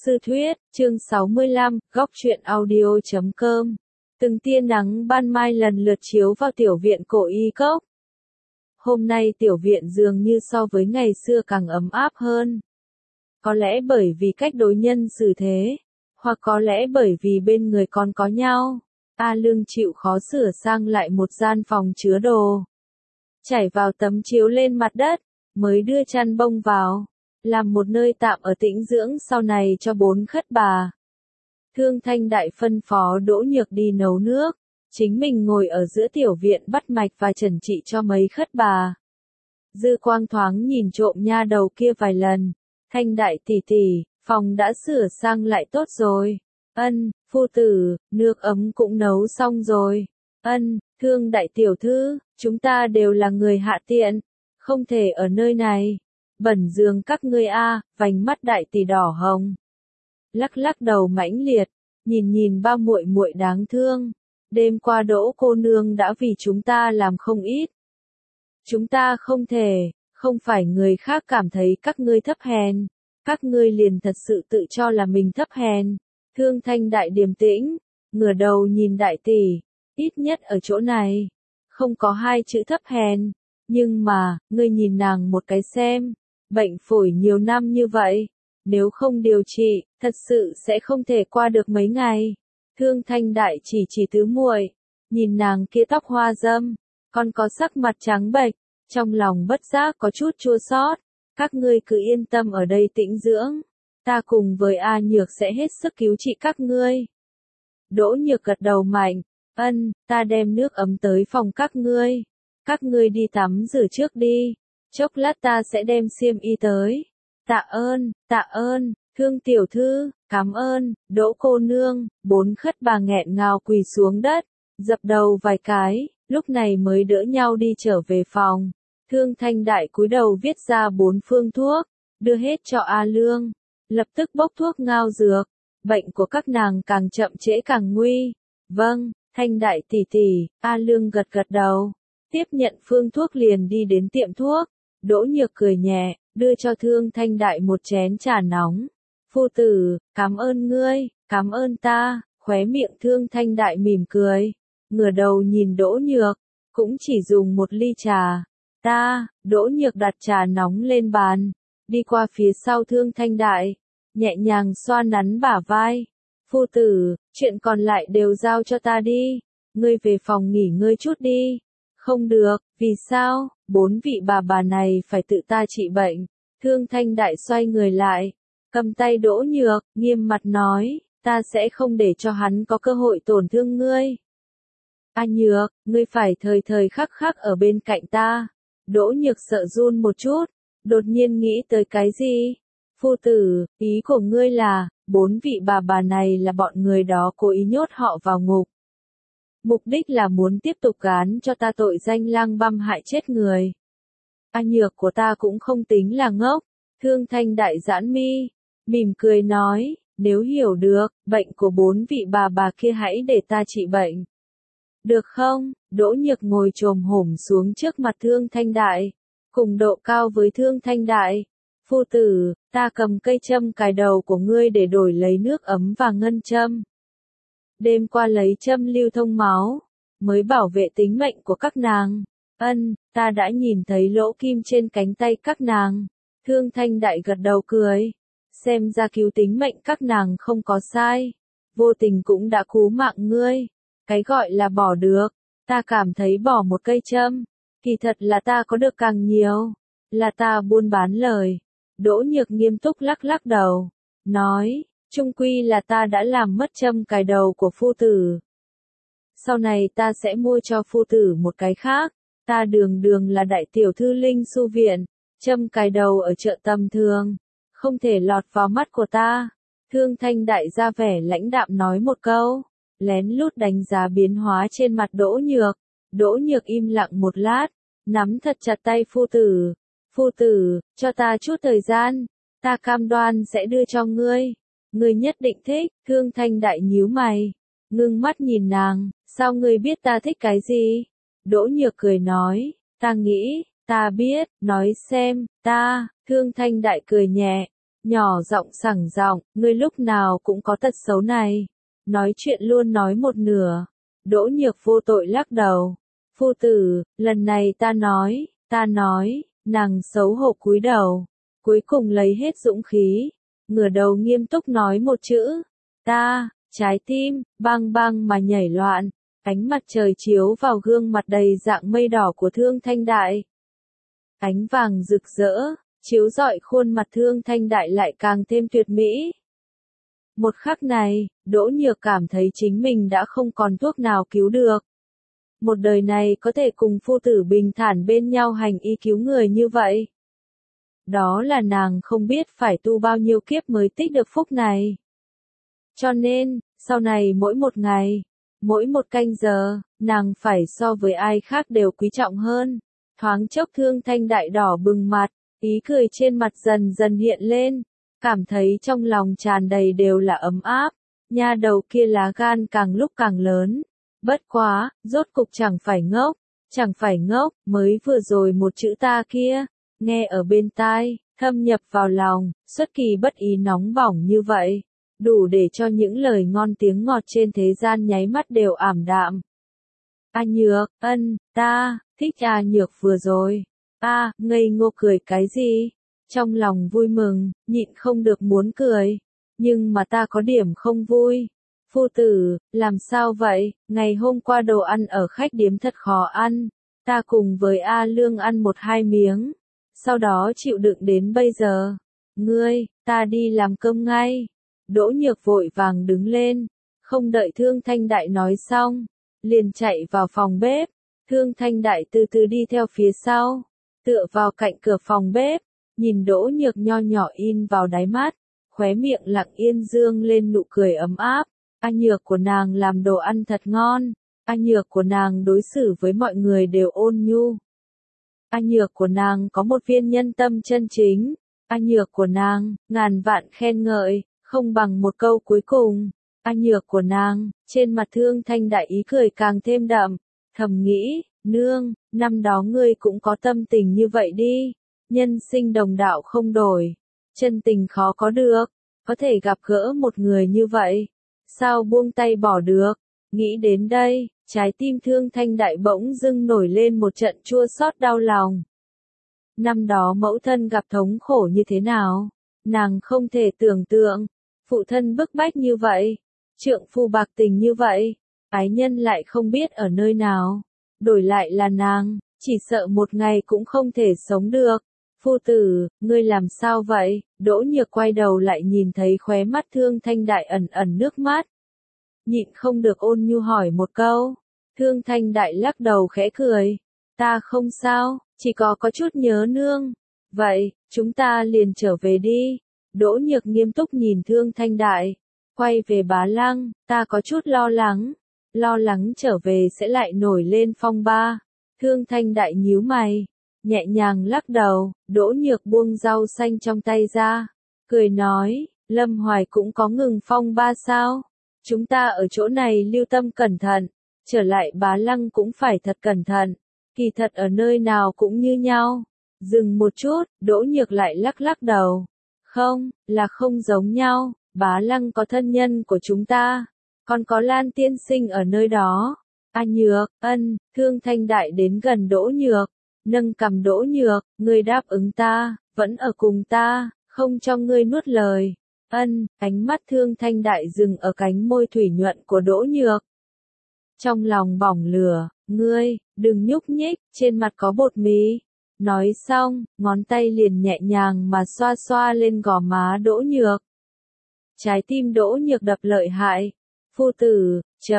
Sư thuyết, chương 65, góc truyện audio.com. Từng tia nắng ban mai lần lượt chiếu vào tiểu viện cổ y cốc. Hôm nay tiểu viện dường như so với ngày xưa càng ấm áp hơn. Có lẽ bởi vì cách đối nhân xử thế, hoặc có lẽ bởi vì bên người còn có nhau. A Lương chịu khó sửa sang lại một gian phòng chứa đồ. Chảy vào tấm chiếu lên mặt đất, mới đưa chăn bông vào. Làm một nơi tạm ở tĩnh dưỡng sau này cho 4 khất bà. Thương Thanh Đại phân phó Đỗ Nhược đi nấu nước, chính mình ngồi ở giữa tiểu viện bắt mạch và chẩn trị cho mấy khất bà. Dư Quang thoáng nhìn trộm nha đầu kia vài lần, Thanh Đại tỷ tỷ, phòng đã sửa sang lại tốt rồi. Ân, phu tử, nước ấm cũng nấu xong rồi. Ân, Thương Đại tiểu thư, chúng ta đều là người hạ tiện, không thể ở nơi này. Bẩn giường các ngươi a, vành mắt đại tỷ đỏ hồng. Lắc lắc đầu mãnh liệt, nhìn ba muội muội đáng thương. Đêm qua Đỗ cô nương đã vì chúng ta làm không ít. Chúng ta không thể, không phải người khác cảm thấy các ngươi thấp hèn, các ngươi liền thật sự tự cho là mình thấp hèn. Thương Thanh Đại điềm tĩnh, ngửa đầu nhìn đại tỷ, ít nhất ở chỗ này, không có hai chữ thấp hèn, nhưng mà, ngươi nhìn nàng một cái xem. Bệnh phổi nhiều năm như vậy, nếu không điều trị, thật sự sẽ không thể qua được mấy ngày. Thương Thanh Đại chỉ tứ muội, nhìn nàng kia tóc hoa râm, còn có sắc mặt trắng bệch, trong lòng bất giác có chút chua xót. Các ngươi cứ yên tâm ở đây tĩnh dưỡng, ta cùng với A Nhược sẽ hết sức cứu trị các ngươi. Đỗ Nhược gật đầu mạnh, ân, ta đem nước ấm tới phòng các ngươi đi tắm rửa trước đi. Chốc lát ta sẽ đem xiêm y tới. Tạ ơn, Thương tiểu thư, cảm ơn, Đỗ cô nương. 4 khất bà nghẹn ngào quỳ xuống đất, dập đầu vài cái, lúc này mới đỡ nhau đi trở về phòng. Thương Thanh Đại cúi đầu viết ra 4 phương thuốc, đưa hết cho A Lương, lập tức bốc thuốc ngao dược. Bệnh của các nàng càng chậm trễ càng nguy. Vâng, Thanh Đại tỷ tỷ, A Lương gật đầu, tiếp nhận phương thuốc liền đi đến tiệm thuốc. Đỗ Nhược cười nhẹ, đưa cho Thương Thanh Đại một chén trà nóng. Phu tử, cảm ơn ngươi, cảm ơn ta. Khóe miệng Thương Thanh Đại mỉm cười, ngửa đầu nhìn Đỗ Nhược, cũng chỉ dùng một ly trà. Đỗ Nhược đặt trà nóng lên bàn, đi qua phía sau Thương Thanh Đại, nhẹ nhàng xoa nắn bả vai. Phu tử, chuyện còn lại đều giao cho ta đi, ngươi về phòng nghỉ ngơi chút đi. Không được, vì sao? 4 vị bà này phải tự ta trị bệnh. Thương Thanh Đại xoay người lại, cầm tay Đỗ Nhược, nghiêm mặt nói, ta sẽ không để cho hắn có cơ hội tổn thương ngươi. A Nhược, ngươi phải thời thời khắc khắc ở bên cạnh ta. Đỗ Nhược sợ run một chút, đột nhiên nghĩ tới cái gì? Phu tử, ý của ngươi là, 4 vị bà này là bọn người đó cố ý nhốt họ vào ngục. Mục đích là muốn tiếp tục gán cho ta tội danh lang băm hại chết người. A Nhược của ta cũng không tính là ngốc. Thương Thanh Đại giãn mi, mỉm cười nói, nếu hiểu được, bệnh của 4 vị bà kia hãy để ta trị bệnh. Được không? Đỗ Nhược ngồi chồm hổm xuống trước mặt Thương Thanh Đại, cùng độ cao với Thương Thanh Đại. Phu tử, ta cầm cây châm cài đầu của ngươi để đổi lấy nước ấm và ngân châm. Đêm qua lấy châm lưu thông máu, mới bảo vệ tính mệnh của các nàng. Ân, ta đã nhìn thấy lỗ kim trên cánh tay các nàng. Thương Thanh Đại gật đầu cười, xem ra cứu tính mệnh các nàng không có sai. Vô tình cũng đã cứu mạng ngươi. Cái gọi là bỏ được, ta cảm thấy bỏ một cây châm, kỳ thật là ta có được càng nhiều, là ta buôn bán lời. Đỗ Nhược nghiêm túc lắc đầu, nói, chung quy là ta đã làm mất châm cài đầu của phu tử. Sau này ta sẽ mua cho phu tử một cái khác, ta đường là đại tiểu thư Linh Su Viện, châm cài đầu ở chợ tầm thường, không thể lọt vào mắt của ta. Thương Thanh Đại ra vẻ lãnh đạm nói một câu, lén lút đánh giá biến hóa trên mặt Đỗ Nhược. Đỗ Nhược im lặng một lát, nắm thật chặt tay phu tử. Phu tử, cho ta chút thời gian, ta cam đoan sẽ đưa cho ngươi. Ngươi nhất định thích. Thương Thanh Đại nhíu mày, ngưng mắt nhìn nàng, sao ngươi biết ta thích cái gì? Đỗ Nhược cười nói, ta nghĩ, ta biết, nói xem, Thương Thanh Đại cười nhẹ, nhỏ giọng sảng giọng, ngươi lúc nào cũng có tật xấu này. Nói chuyện luôn nói một nửa. Đỗ Nhược vô tội lắc đầu. Phu tử, lần này ta nói, nàng xấu hổ cúi đầu. Cuối cùng lấy hết dũng khí, ngửa đầu nghiêm túc nói một chữ. Ta, trái tim, bang bang mà nhảy loạn. Ánh mặt trời chiếu vào gương mặt đầy dạng mây đỏ của Thương Thanh Đại. Ánh vàng rực rỡ, chiếu rọi khuôn mặt Thương Thanh Đại lại càng thêm tuyệt mỹ. Một khắc này, Đỗ Nhược cảm thấy chính mình đã không còn thuốc nào cứu được. Một đời này có thể cùng phu tử bình thản bên nhau hành y cứu người như vậy. Đó là nàng không biết phải tu bao nhiêu kiếp mới tích được phúc này. Cho nên, sau này mỗi một ngày, mỗi một canh giờ, nàng phải so với ai khác đều quý trọng hơn. Thoáng chốc Thương Thanh Đại đỏ bừng mặt, ý cười trên mặt dần dần hiện lên, cảm thấy trong lòng tràn đầy đều là ấm áp. Nha đầu kia lá gan càng lúc càng lớn. Bất quá, rốt cục chẳng phải ngốc, mới vừa rồi một chữ ta kia, nghe ở bên tai, thâm nhập vào lòng, xuất kỳ bất ý nóng bỏng như vậy, đủ để cho những lời ngon tiếng ngọt trên thế gian nháy mắt đều ảm đạm. A Nhược, ta, thích A Nhược vừa rồi. Ngây ngô cười cái gì? Trong lòng vui mừng, nhịn không được muốn cười. Nhưng mà ta có điểm không vui. Phu tử, làm sao vậy? Ngày hôm qua đồ ăn ở khách điếm thật khó ăn. Ta cùng với A Lương ăn 1-2 miếng. Sau đó chịu đựng đến bây giờ. Ngươi, ta đi làm cơm ngay. Đỗ Nhược vội vàng đứng lên. Không đợi Thương Thanh Đại nói xong. Liền chạy vào phòng bếp. Thương Thanh Đại từ từ đi theo phía sau. Tựa vào cạnh cửa phòng bếp. Nhìn Đỗ Nhược nho nhỏ in vào đáy mắt. Khóe miệng lặng yên dương lên nụ cười ấm áp. A Nhược của nàng làm đồ ăn thật ngon. A Nhược của nàng đối xử với mọi người đều ôn nhu. A Nhược của nàng có một viên nhân tâm chân chính. A Nhược của nàng, ngàn vạn khen ngợi, không bằng một câu cuối cùng. A Nhược của nàng, trên mặt Thương Thanh Đại ý cười càng thêm đậm. Thầm nghĩ, nương, năm đó ngươi cũng có tâm tình như vậy đi. Nhân sinh đồng đạo không đổi. Chân tình khó có được. Có thể gặp gỡ một người như vậy. Sao buông tay bỏ được? Nghĩ đến đây, trái tim Thương Thanh Đại bỗng dưng nổi lên một trận chua xót đau lòng. Năm đó mẫu thân gặp thống khổ như thế nào? Nàng không thể tưởng tượng. Phụ thân bức bách như vậy. Trượng phu bạc tình như vậy. Ái nhân lại không biết ở nơi nào. Đổi lại là nàng, chỉ sợ một ngày cũng không thể sống được. Phu tử, ngươi làm sao vậy? Đỗ Nhược quay đầu lại nhìn thấy khóe mắt Thương Thanh Đại ẩn ẩn nước mắt. Nhịn không được ôn nhu hỏi một câu. Thương Thanh Đại lắc đầu khẽ cười. Ta không sao, chỉ có chút nhớ nương. Vậy, chúng ta liền trở về đi. Đỗ Nhược nghiêm túc nhìn Thương Thanh Đại. Quay về Bá Lăng, ta có chút lo lắng. Lo lắng trở về sẽ lại nổi lên phong ba. Thương Thanh Đại nhíu mày. Nhẹ nhàng lắc đầu, Đỗ Nhược buông rau xanh trong tay ra. Cười nói, Lâm Hoài cũng có ngừng phong ba sao? Chúng ta ở chỗ này lưu tâm cẩn thận. Trở lại Bá Lăng cũng phải thật cẩn thận. Kỳ thật ở nơi nào cũng như nhau. Dừng một chút, Đỗ Nhược lại lắc đầu. Không, là không giống nhau. Bá Lăng có thân nhân của chúng ta. Còn có Lan tiên sinh ở nơi đó. A Nhược, Thương Thanh Đại đến gần Đỗ Nhược. Nâng cằm Đỗ Nhược, ngươi đáp ứng ta, vẫn ở cùng ta, không cho ngươi nuốt lời. Ánh mắt Thương Thanh Đại dừng ở cánh môi thủy nhuận của Đỗ Nhược. Trong lòng bỏng lửa, ngươi, đừng nhúc nhích, trên mặt có bột mì. Nói xong, ngón tay liền nhẹ nhàng mà xoa xoa lên gò má Đỗ Nhược. Trái tim Đỗ Nhược đập lợi hại. Phu tử,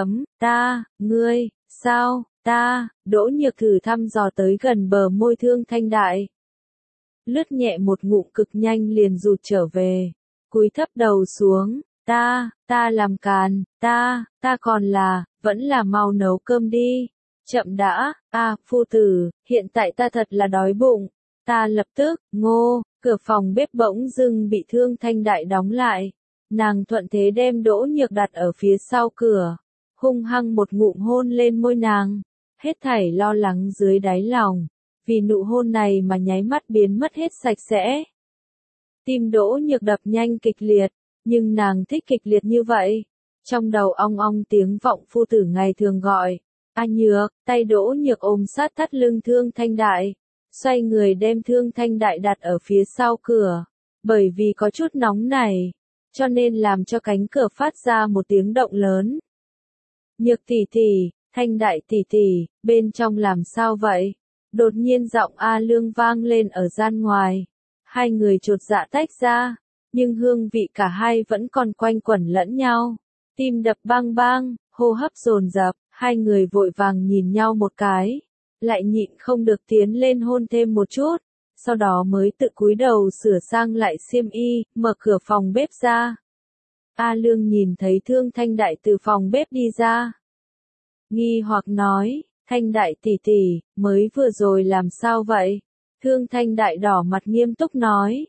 ngươi, sao, Đỗ Nhược thử thăm dò tới gần bờ môi Thương Thanh Đại. Lướt nhẹ một ngụm cực nhanh liền rụt trở về. Cúi thấp đầu xuống, ta làm càn, ta còn vẫn là mau nấu cơm đi. Chậm đã, phu tử, hiện tại ta thật là đói bụng. Ta lập tức, cửa phòng bếp bỗng dưng bị Thương Thanh Đại đóng lại. Nàng thuận thế đem Đỗ Nhược đặt ở phía sau cửa. Hung hăng một ngụm hôn lên môi nàng. Hết thảy lo lắng dưới đáy lòng. Vì nụ hôn này mà nháy mắt biến mất hết sạch sẽ. Tim Đỗ Nhược đập nhanh kịch liệt, nhưng nàng thích kịch liệt như vậy. Trong đầu ong ong tiếng vọng phu tử ngày thường gọi. A Nhược, tay Đỗ Nhược ôm sát thắt lưng Thương Thanh Đại. Xoay người đem Thương Thanh Đại đặt ở phía sau cửa. Bởi vì có chút nóng này, cho nên làm cho cánh cửa phát ra một tiếng động lớn. Nhược tỷ tỷ, Thanh Đại tỷ tỷ, bên trong làm sao vậy? Đột nhiên giọng A Lương vang lên ở gian ngoài. Hai người chột dạ tách ra, nhưng hương vị cả hai vẫn còn quanh quẩn lẫn nhau. Tim đập bang bang, hô hấp dồn dập, hai người vội vàng nhìn nhau một cái, lại nhịn không được tiến lên hôn thêm một chút, sau đó mới tự cúi đầu sửa sang lại xiêm y, mở cửa phòng bếp ra. A Lương nhìn thấy Thương Thanh Đại từ phòng bếp đi ra. Nghi hoặc nói, Thanh Đại tỷ tỷ, mới vừa rồi làm sao vậy? Thương Thanh Đại đỏ mặt nghiêm túc nói.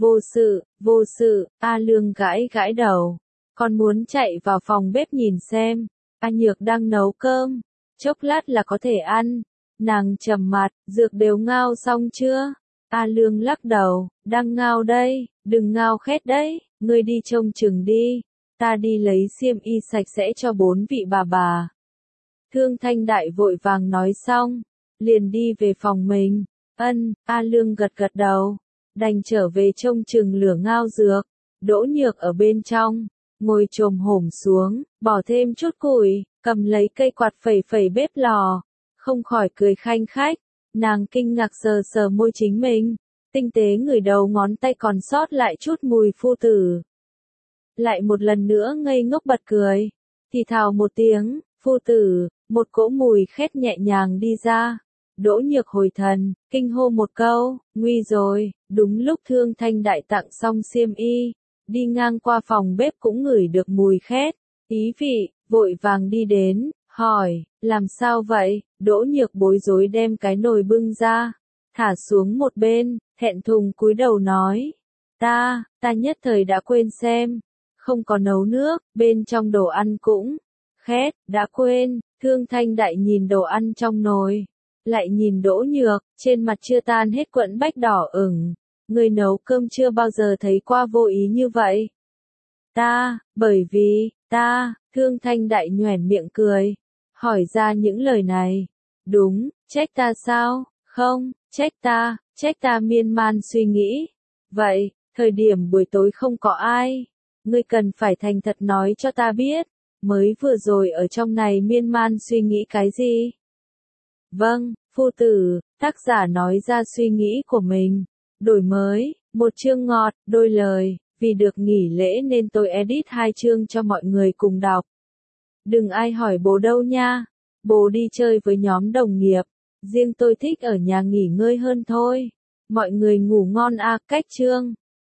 Vô sự, A Lương gãi gãi đầu. Con muốn chạy vào phòng bếp nhìn xem. A Nhược đang nấu cơm. Chốc lát là có thể ăn. Nàng trầm mặt, dược đều ngao xong chưa? A Lương lắc đầu, đang ngao đây, đừng ngao khét đấy, ngươi đi trông chừng đi. Ta đi lấy xiêm y sạch sẽ cho 4 vị bà. Thương Thanh Đại vội vàng nói xong, liền đi về phòng mình. A Lương gật gật đầu, đành trở về trông chừng lửa ngao dược. Đỗ Nhược ở bên trong, ngồi chồm hổm xuống, bỏ thêm chút củi, cầm lấy cây quạt phẩy phẩy bếp lò, không khỏi cười khanh khách. Nàng kinh ngạc sờ sờ môi chính mình, tinh tế ngửi đầu ngón tay còn sót lại chút mùi phu tử. Lại một lần nữa ngây ngốc bật cười, thì thào một tiếng, phu tử, một cỗ mùi khét nhẹ nhàng đi ra. Đỗ Nhược hồi thần, kinh hô một câu, nguy rồi, đúng lúc Thương Thanh Đại tặng xong xiêm y, đi ngang qua phòng bếp cũng ngửi được mùi khét, ý vị, vội vàng đi đến, hỏi, làm sao vậy? Đỗ Nhược bối rối đem cái nồi bưng ra, thả xuống một bên, thẹn thùng cúi đầu nói, ta nhất thời đã quên xem, không có nấu nước, bên trong đồ ăn cũng khét, đã quên. Thương Thanh Đại nhìn đồ ăn trong nồi, lại nhìn Đỗ Nhược, trên mặt chưa tan hết quẫn bách đỏ ửng. Người nấu cơm chưa bao giờ thấy qua vô ý như vậy. Bởi vì, Thương Thanh Đại nhoẻn miệng cười, hỏi ra những lời này. Đúng, trách ta sao? Không, trách ta miên man suy nghĩ. Vậy, thời điểm buổi tối không có ai. Ngươi cần phải thành thật nói cho ta biết. Mới vừa rồi ở trong này miên man suy nghĩ cái gì? Vâng, phu tử, tác giả nói ra suy nghĩ của mình. Đổi mới, một chương ngọt, đôi lời, vì được nghỉ lễ nên tôi edit 2 chương cho mọi người cùng đọc. Đừng ai hỏi bố đâu nha, bố đi chơi với nhóm đồng nghiệp, riêng tôi thích ở nhà nghỉ ngơi hơn thôi. Mọi người ngủ ngon a, cách chương.